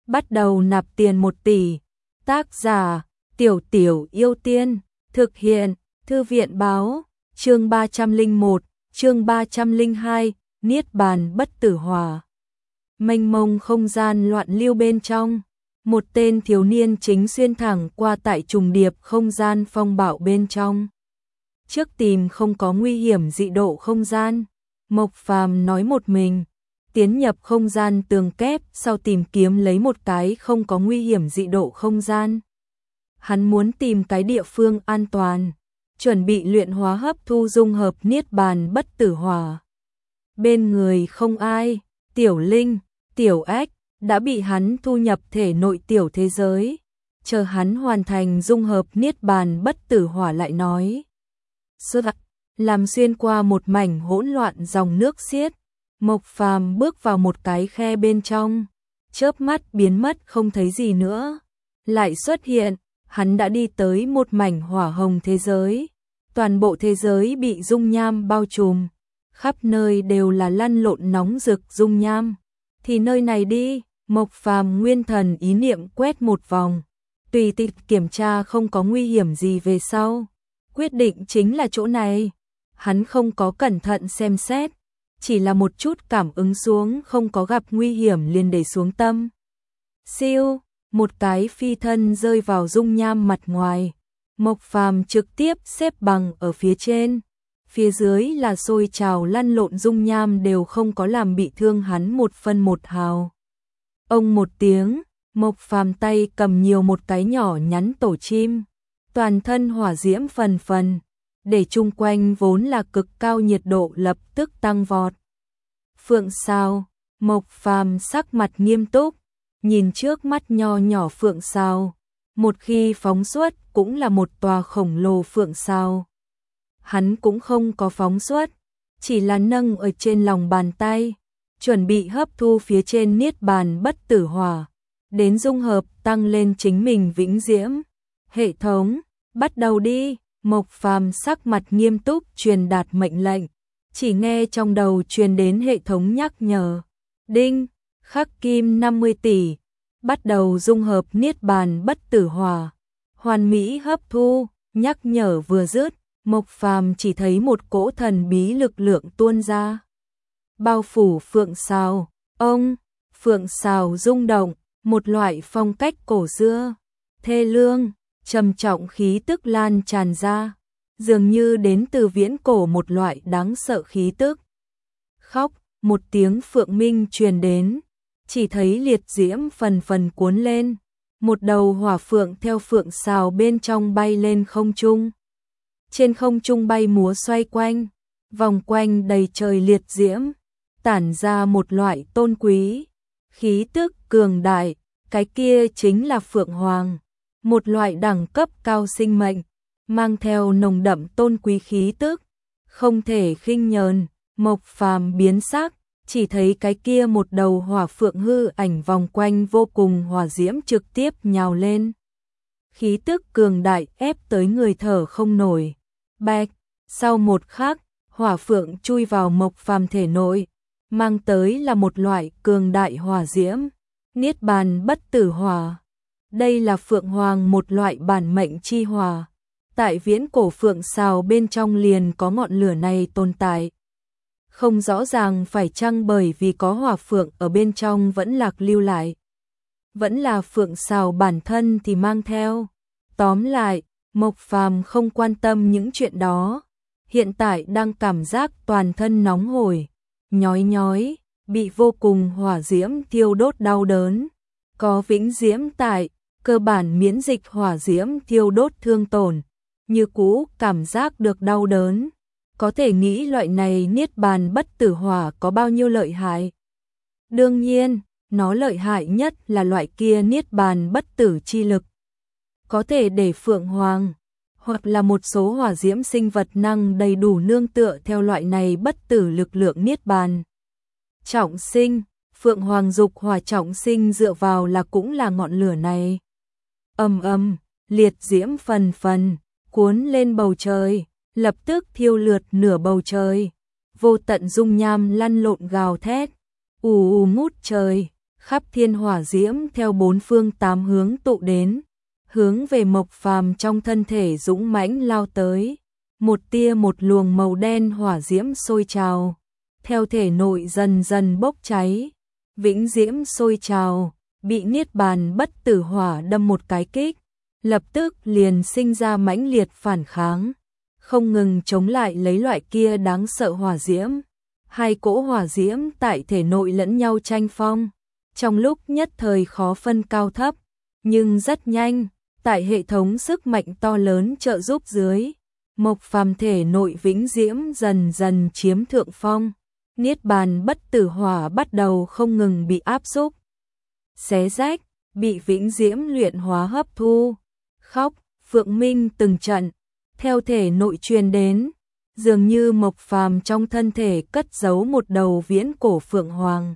bắt đầu nạp tiền 1 tỷ. Tác giả: Tiểu Tiểu Yêu Tiên, thực hiện: Thư viện báo, chương 301, chương 302, Niết Bàn Bất Tử Hỏa. Mênh mông không gian loạn lưu bên trong, một tên thiếu niên chính xuyên thẳng qua tại trùng điệp không gian phong bạo bên trong. Trước tìm không có nguy hiểm dị độ không gian, Mộc Phàm nói một mình, tiến nhập không gian tường kép, sau tìm kiếm lấy một cái không có nguy hiểm dị độ không gian. Hắn muốn tìm cái địa phương an toàn, chuẩn bị luyện hóa hấp thu dung hợp Niết Bàn Bất Tử Hỏa. Bên người không ai, Tiểu Linh, Tiểu Ách đã bị hắn thu nhập thể nội tiểu thế giới, chờ hắn hoàn thành dung hợp Niết Bàn Bất Tử Hỏa lại nói. Làm xuyên qua một mảnh hỗn loạn dòng nước xiết, Mộc Phàm bước vào một cái khe bên trong, chớp mắt biến mất không thấy gì nữa, lại xuất hiện, hắn đã đi tới một mảnh hỏa hồng thế giới, toàn bộ thế giới bị dung nham bao trùm, khắp nơi đều là lăn lộn nóng rực dung nham. Thì nơi này đi, Mộc Phàm nguyên thần ý niệm quét một vòng, tùy tiện kiểm tra không có nguy hiểm gì về sau, quyết định chính là chỗ này. Hắn không có cẩn thận xem xét, chỉ là một chút cảm ứng xuống không có gặp nguy hiểm liền để xuống tâm. Siêu, một cái phi thân rơi vào dung nham mặt ngoài, Mộc Phàm trực tiếp xếp bằng ở phía trên, phía dưới là sôi trào lăn lộn dung nham đều không có làm bị thương hắn một phân một hào. Ông một tiếng, Mộc Phàm tay cầm nhiều một cái nhỏ nhắn tổ chim, toàn thân hỏa diễm phần phần, để chung quanh vốn là cực cao nhiệt độ lập tức tăng vọt. Phượng sao, Mộc Phàm sắc mặt nghiêm túc, nhìn trước mắt nho nhỏ phượng sao, một khi phóng xuất cũng là một tòa khổng lồ phượng sao. Hắn cũng không có phóng xuất, chỉ là nâng ở trên lòng bàn tay, chuẩn bị hấp thu phía trên Niết Bàn Bất Tử Hỏa, đến dung hợp tăng lên chính mình vĩnh diễm. Hệ thống, bắt đầu đi. Mộc Phàm sắc mặt nghiêm túc truyền đạt mệnh lệnh, chỉ nghe trong đầu truyền đến hệ thống nhắc nhở. Đinh, khắc kim 50 tỷ, bắt đầu dung hợp Niết Bàn Bất Tử Hỏa, hoàn mỹ hấp thu. Nhắc nhở vừa dứt, Mộc Phàm chỉ thấy một cỗ thần bí lực lượng tuôn ra, bao phủ phượng sào. Ông, phượng sào rung động, một loại phong cách cổ xưa, thê lương, trầm trọng khí tức lan tràn ra, dường như đến từ viễn cổ một loại đáng sợ khí tức. Khóc, một tiếng phượng minh truyền đến, chỉ thấy liệt diễm phần phần cuốn lên, một đầu hỏa phượng theo phượng sào bên trong bay lên không trung. Trên không trung bay múa xoay quanh, vòng quanh đầy trời liệt diễm, tản ra một loại tôn quý, khí tức cường đại, cái kia chính là Phượng Hoàng. Một loại đẳng cấp cao sinh mệnh, mang theo nồng đậm tôn quý khí tức, không thể khinh nhờn. Mộc Phàm biến sắc, chỉ thấy cái kia một đầu hỏa phượng hư ảnh vòng quanh vô cùng hỏa diễm trực tiếp nhào lên. Khí tức cường đại ép tới người thở không nổi. Bạch, sau một khắc, hỏa phượng chui vào Mộc Phàm thể nội, mang tới là một loại cường đại hỏa diễm, Niết Bàn Bất Tử Hỏa. Đây là Phượng Hoàng một loại bản mệnh chi hỏa. Tại viễn cổ phượng sào bên trong liền có ngọn lửa này tồn tại. Không rõ ràng phải chăng bởi vì có hỏa phượng ở bên trong vẫn lạc lưu lại, vẫn là phượng sào bản thân thì mang theo. Tóm lại, Mộc Phàm không quan tâm những chuyện đó, hiện tại đang cảm giác toàn thân nóng hổi, nhói nhói, bị vô cùng hỏa diễm thiêu đốt đau đớn. Có vĩnh diễm tại, cơ bản miễn dịch hỏa diễm thiêu đốt thương tổn, như cũ cảm giác được đau đớn. Có thể nghĩ loại này Niết Bàn Bất Tử Hỏa có bao nhiêu lợi hại. Đương nhiên, nó lợi hại nhất là loại kia Niết Bàn Bất Tử chi lực. Có thể để Phượng Hoàng, hoặc là một số hỏa diễm sinh vật năng đầy đủ nương tựa theo loại này bất tử lực lượng Niết Bàn. Trọng sinh, Phượng Hoàng dục hỏa trọng sinh dựa vào là cũng là ngọn lửa này. Ầm ầm, liệt diễm phần phần, cuốn lên bầu trời, lập tức thiêu lượt nửa bầu trời. Vô tận dung nham lăn lộn gào thét, ù ù ngút trời, khắp thiên hỏa diễm theo bốn phương tám hướng tụ đến, hướng về Mộc Phàm trong thân thể dũng mãnh lao tới. Một tia một luồng màu đen hỏa diễm sôi trào, theo thể nội dần dần bốc cháy, vĩnh diễm sôi trào, bị niết bàn bất tử hỏa đâm một cái kích, lập tức liền sinh ra mãnh liệt phản kháng, không ngừng chống lại lấy loại kia đáng sợ hỏa diễm. Hai cỗ hỏa diễm tại thể nội lẫn nhau tranh phong, trong lúc nhất thời khó phân cao thấp, nhưng rất nhanh, tại hệ thống sức mạnh to lớn trợ giúp dưới, Mộc Phàm thể nội vĩnh diễm dần dần chiếm thượng phong, niết bàn bất tử hỏa bắt đầu không ngừng bị áp xúc, xé rách, bị vĩnh diễm luyện hóa hấp thu. Khóc, Phượng Minh từng trận, theo thể nội truyền đến, dường như Mộc Phàm trong thân thể cất giấu một đầu viễn cổ phượng hoàng.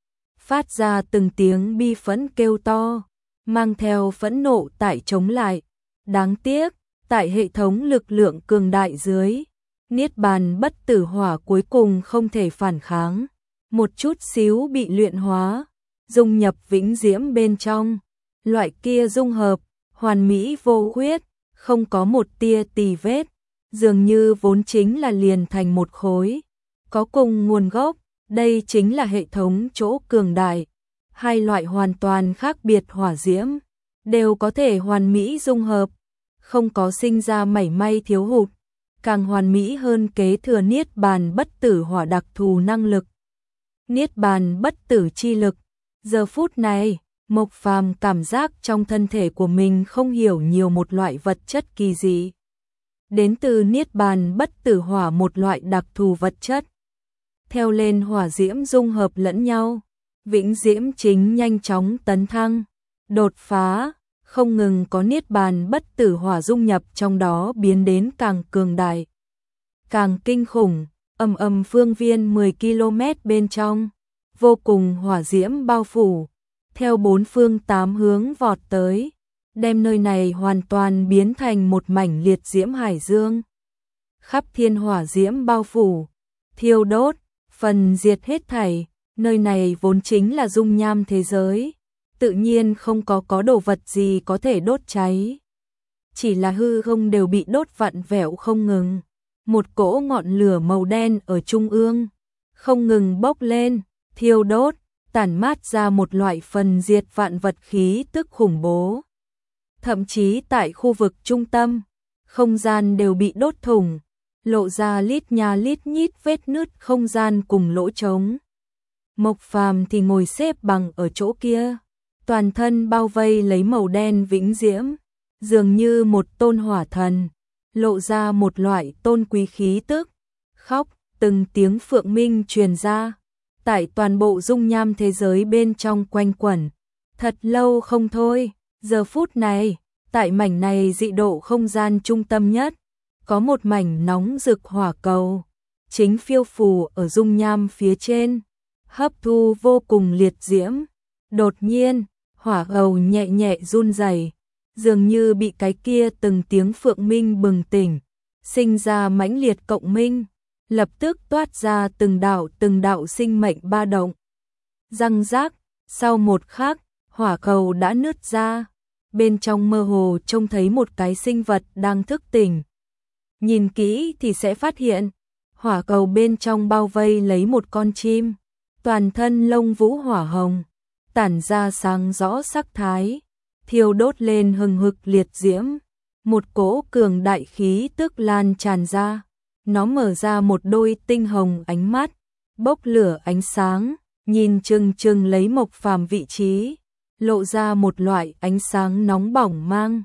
Phát ra từng tiếng bi phẫn kêu to, mang theo phẫn nộ tại chống lại. Đáng tiếc, tại hệ thống lực lượng cường đại dưới, niết bàn bất tử hỏa cuối cùng không thể phản kháng, một chút xíu bị luyện hóa, dung nhập vĩnh diễm bên trong. Loại kia dung hợp, hoàn mỹ vô khuyết, không có một tia tì vết, dường như vốn chính là liền thành một khối, có cùng nguồn gốc, đây chính là hệ thống chỗ cường đại. Hai loại hoàn toàn khác biệt hỏa diễm, đều có thể hoàn mỹ dung hợp, không có sinh ra mảy may thiếu hụt, càng hoàn mỹ hơn kế thừa niết bàn bất tử hỏa đặc thù năng lực. Niết bàn bất tử chi lực, giờ phút này, Mộc Phàm cảm giác trong thân thể của mình không hiểu nhiều một loại vật chất kỳ dị. Đến từ niết bàn bất tử hỏa một loại đặc thù vật chất. Theo lên hỏa diễm dung hợp lẫn nhau, vĩnh diễm chính nhanh chóng tấn thăng, đột phá, không ngừng có niết bàn bất tử hỏa dung nhập trong đó biến đến càng cường đại, càng kinh khủng, phương viên 10 km bên trong, vô cùng hỏa diễm bao phủ, theo bốn phương tám hướng vọt tới, đem nơi này hoàn toàn biến thành một mảnh liệt diễm hải dương. Khắp thiên hỏa diễm bao phủ, thiêu đốt, phần diệt hết thảy, nơi này vốn chính là dung nham thế giới, tự nhiên không có đồ vật gì có thể đốt cháy. Chỉ là hư không đều bị đốt vặn vẹo không ngừng, một cỗ ngọn lửa màu đen ở trung ương, không ngừng bốc lên, thiêu đốt, tản mát ra một loại phần diệt vạn vật khí tức khủng bố. Thậm chí tại khu vực trung tâm, không gian đều bị đốt thủng, lộ ra lít nha lít nhít vết nứt không gian cùng lỗ trống. Mộc Phàm thì ngồi xếp bằng ở chỗ kia, toàn thân bao vây lấy màu đen vĩnh diễm, dường như một tôn hỏa thần, lộ ra một loại tôn quý khí tức. Khóc, từng tiếng phượng minh truyền ra, tại toàn bộ dung nham thế giới bên trong quanh quẩn, thật lâu không thôi. Giờ phút này, tại mảnh này dị độ không gian trung tâm nhất, có một mảnh nóng rực hỏa cầu, chính phiêu phù ở dung nham phía trên, hấp thu vô cùng liệt diễm. Đột nhiên, hỏa cầu nhẹ nhẹ run rẩy, dường như bị cái kia từng tiếng phượng minh bừng tỉnh, sinh ra mãnh liệt cộng minh, lập tức toát ra từng đạo sinh mệnh ba động. Răng rác, sau một khắc, hỏa cầu đã nứt ra, bên trong mơ hồ trông thấy một cái sinh vật đang thức tỉnh. Nhìn kỹ thì sẽ phát hiện, hỏa cầu bên trong bao vây lấy một con chim, toàn thân lông vũ hỏa hồng, tản ra sáng rõ sắc thái, thiêu đốt lên hừng hực liệt diễm, một cỗ cường đại khí tức lan tràn ra, nó mở ra một đôi tinh hồng ánh mắt, bốc lửa ánh sáng, nhìn chừng chừng lấy Mộc Phàm vị trí, lộ ra một loại ánh sáng nóng bỏng mang.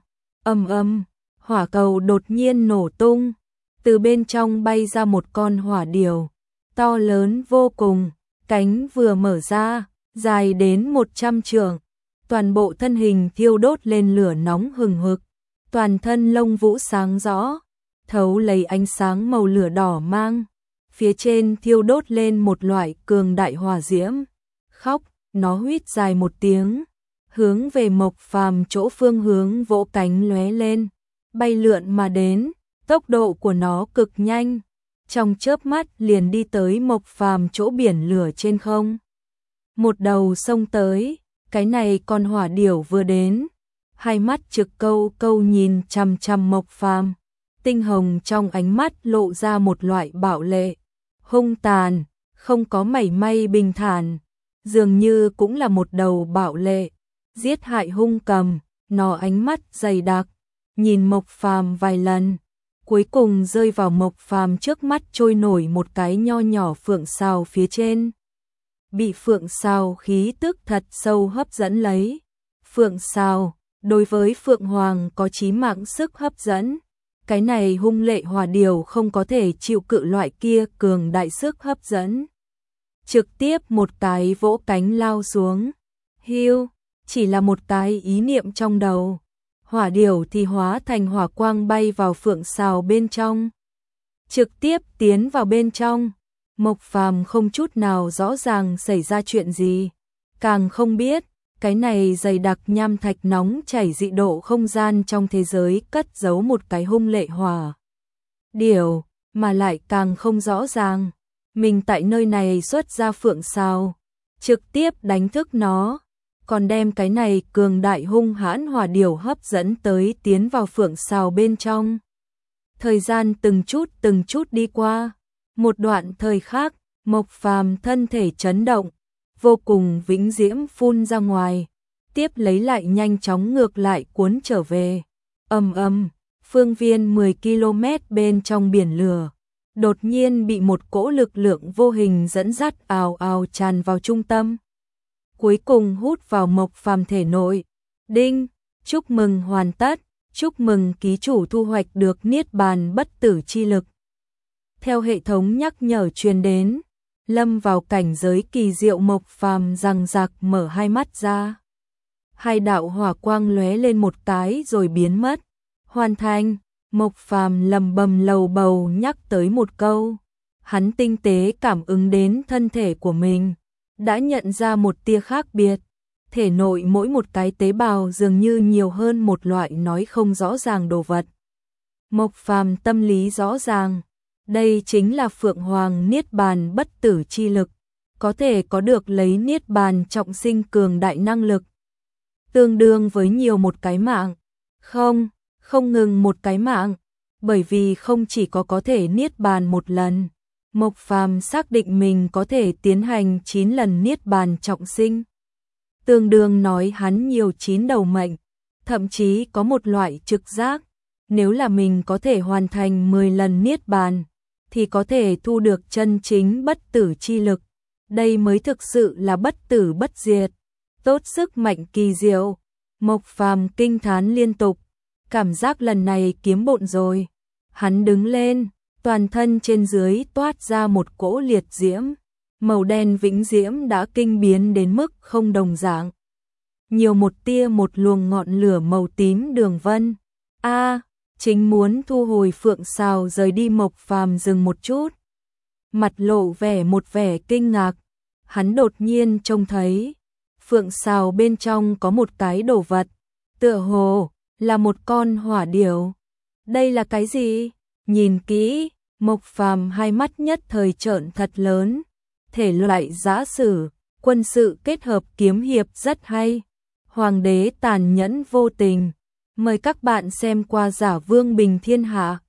Hỏa cầu đột nhiên nổ tung, từ bên trong bay ra một con hỏa điểu, to lớn vô cùng, cánh vừa mở ra, dài đến 100 trượng, toàn bộ thân hình thiêu đốt lên lửa nóng hừng hực, toàn thân lông vũ sáng rõ, thấu lấy ánh sáng màu lửa đỏ mang, phía trên thiêu đốt lên một loại cường đại hỏa diễm. Khóc, nó huýt dài một tiếng, hướng về Mộc Phàm chỗ phương hướng vỗ cánh lóe lên, bay lượn mà đến, tốc độ của nó cực nhanh, trong chớp mắt liền đi tới Mộc Phàm chỗ biển lửa trên không. một đầu xông tới, cái này con hỏa điểu vừa đến, hai mắt trực câu câu nhìn chằm chằm Mộc Phàm, tinh hồng trong ánh mắt lộ ra một loại bạo lệ, hung tàn, không có mảy may bình thản, dường như cũng là một đầu bạo lệ, giết hại hung cầm, nó ánh mắt dày đặc, nhìn Mộc Phàm vài lần, cuối cùng rơi vào Mộc Phàm trước mắt trôi nổi một cái nho nhỏ phượng sào phía trên. Bị phượng sào khí tức thật sâu hấp dẫn lấy. Phượng sào, đối với Phượng Hoàng có chí mạng sức hấp dẫn. Cái này hung lệ hỏa điểu không có thể chịu cự loại kia cường đại sức hấp dẫn. Trực tiếp một cái vỗ cánh lao xuống. Hiu, chỉ là một cái ý niệm trong đầu. Hỏa điểu thì hóa thành hỏa quang bay vào phượng sào bên trong. Trực tiếp tiến vào bên trong. Mộc Phàm không chút nào rõ ràng xảy ra chuyện gì. Càng không biết, cái này dày đặc nham thạch nóng chảy dị độ không gian trong thế giới cất giấu một cái hung lệ hỏa điểu, mà lại càng không rõ ràng. Mình tại nơi này xuất ra phượng sào, trực tiếp đánh thức nó, còn đem cái này cường đại hung hãn hỏa điểu hấp dẫn tới tiến vào phượng sào bên trong. Thời gian từng chút đi qua, một đoạn thời khác, Mộc Phàm thân thể chấn động, vô cùng vĩnh diễm phun ra ngoài, tiếp lấy lại nhanh chóng ngược lại cuốn trở về. Ầm ầm, phương viên 10 km bên trong biển lửa, đột nhiên bị một cỗ lực lượng vô hình dẫn dắt ào ào tràn vào trung tâm. Cuối cùng hút vào Mộc Phàm thể nội. Đinh, chúc mừng hoàn tất, chúc mừng ký chủ thu hoạch được niết bàn bất tử chi lực. Theo hệ thống nhắc nhở truyền đến, lâm vào cảnh giới kỳ diệu Mộc Phàm rằng rạc mở hai mắt ra. Hai đạo hỏa quang lóe lên một cái rồi biến mất. Hoàn thành, Mộc Phàm lầm bầm lầu bầu nhắc tới một câu. Hắn tinh tế cảm ứng đến thân thể của mình, đã nhận ra một tia khác biệt. Thể nội mỗi một cái tế bào dường như nhiều hơn một loại nói không rõ ràng đồ vật. Mộc Phàm tâm lý rõ ràng, đây chính là Phượng Hoàng niết bàn bất tử chi lực, có thể có được lấy niết bàn trọng sinh cường đại năng lực, tương đương với nhiều một cái mạng. Không ngừng một cái mạng, bởi vì không chỉ có thể niết bàn một lần, Mộc Phàm xác định mình có thể tiến hành 9 lần niết bàn trọng sinh. Tương đương nói hắn nhiều 9 đầu mệnh, thậm chí có một loại trực giác, nếu là mình có thể hoàn thành 10 lần niết bàn, thì có thể thu được chân chính bất tử chi lực. Đây mới thực sự là bất tử bất diệt, tốt sức mạnh kỳ diệu. Mộc Phàm kinh thán liên tục, cảm giác lần này kiếm bộn rồi. Hắn đứng lên, toàn thân trên dưới toát ra một cỗ liệt diễm, màu đen vĩnh diễm đã kinh biến đến mức không đồng dạng. Nhiều một tia một luồng ngọn lửa màu tím đường vân. Chính muốn thu hồi phượng sào rời đi, Mộc Phàm dừng một chút, mặt lộ một vẻ kinh ngạc. Hắn đột nhiên trông thấy phượng sào bên trong có một cái đồ vật, tựa hồ là một con hỏa điểu. Đây là cái gì? Nhìn kỹ, Mộc Phàm hai mắt nhất thời trợn thật lớn. Thể loại giã sử, quân sự kết hợp kiếm hiệp rất hay. Hoàng đế tàn nhẫn vô tình. Mời các bạn xem qua Giả Vương Bình Thiên Hạ.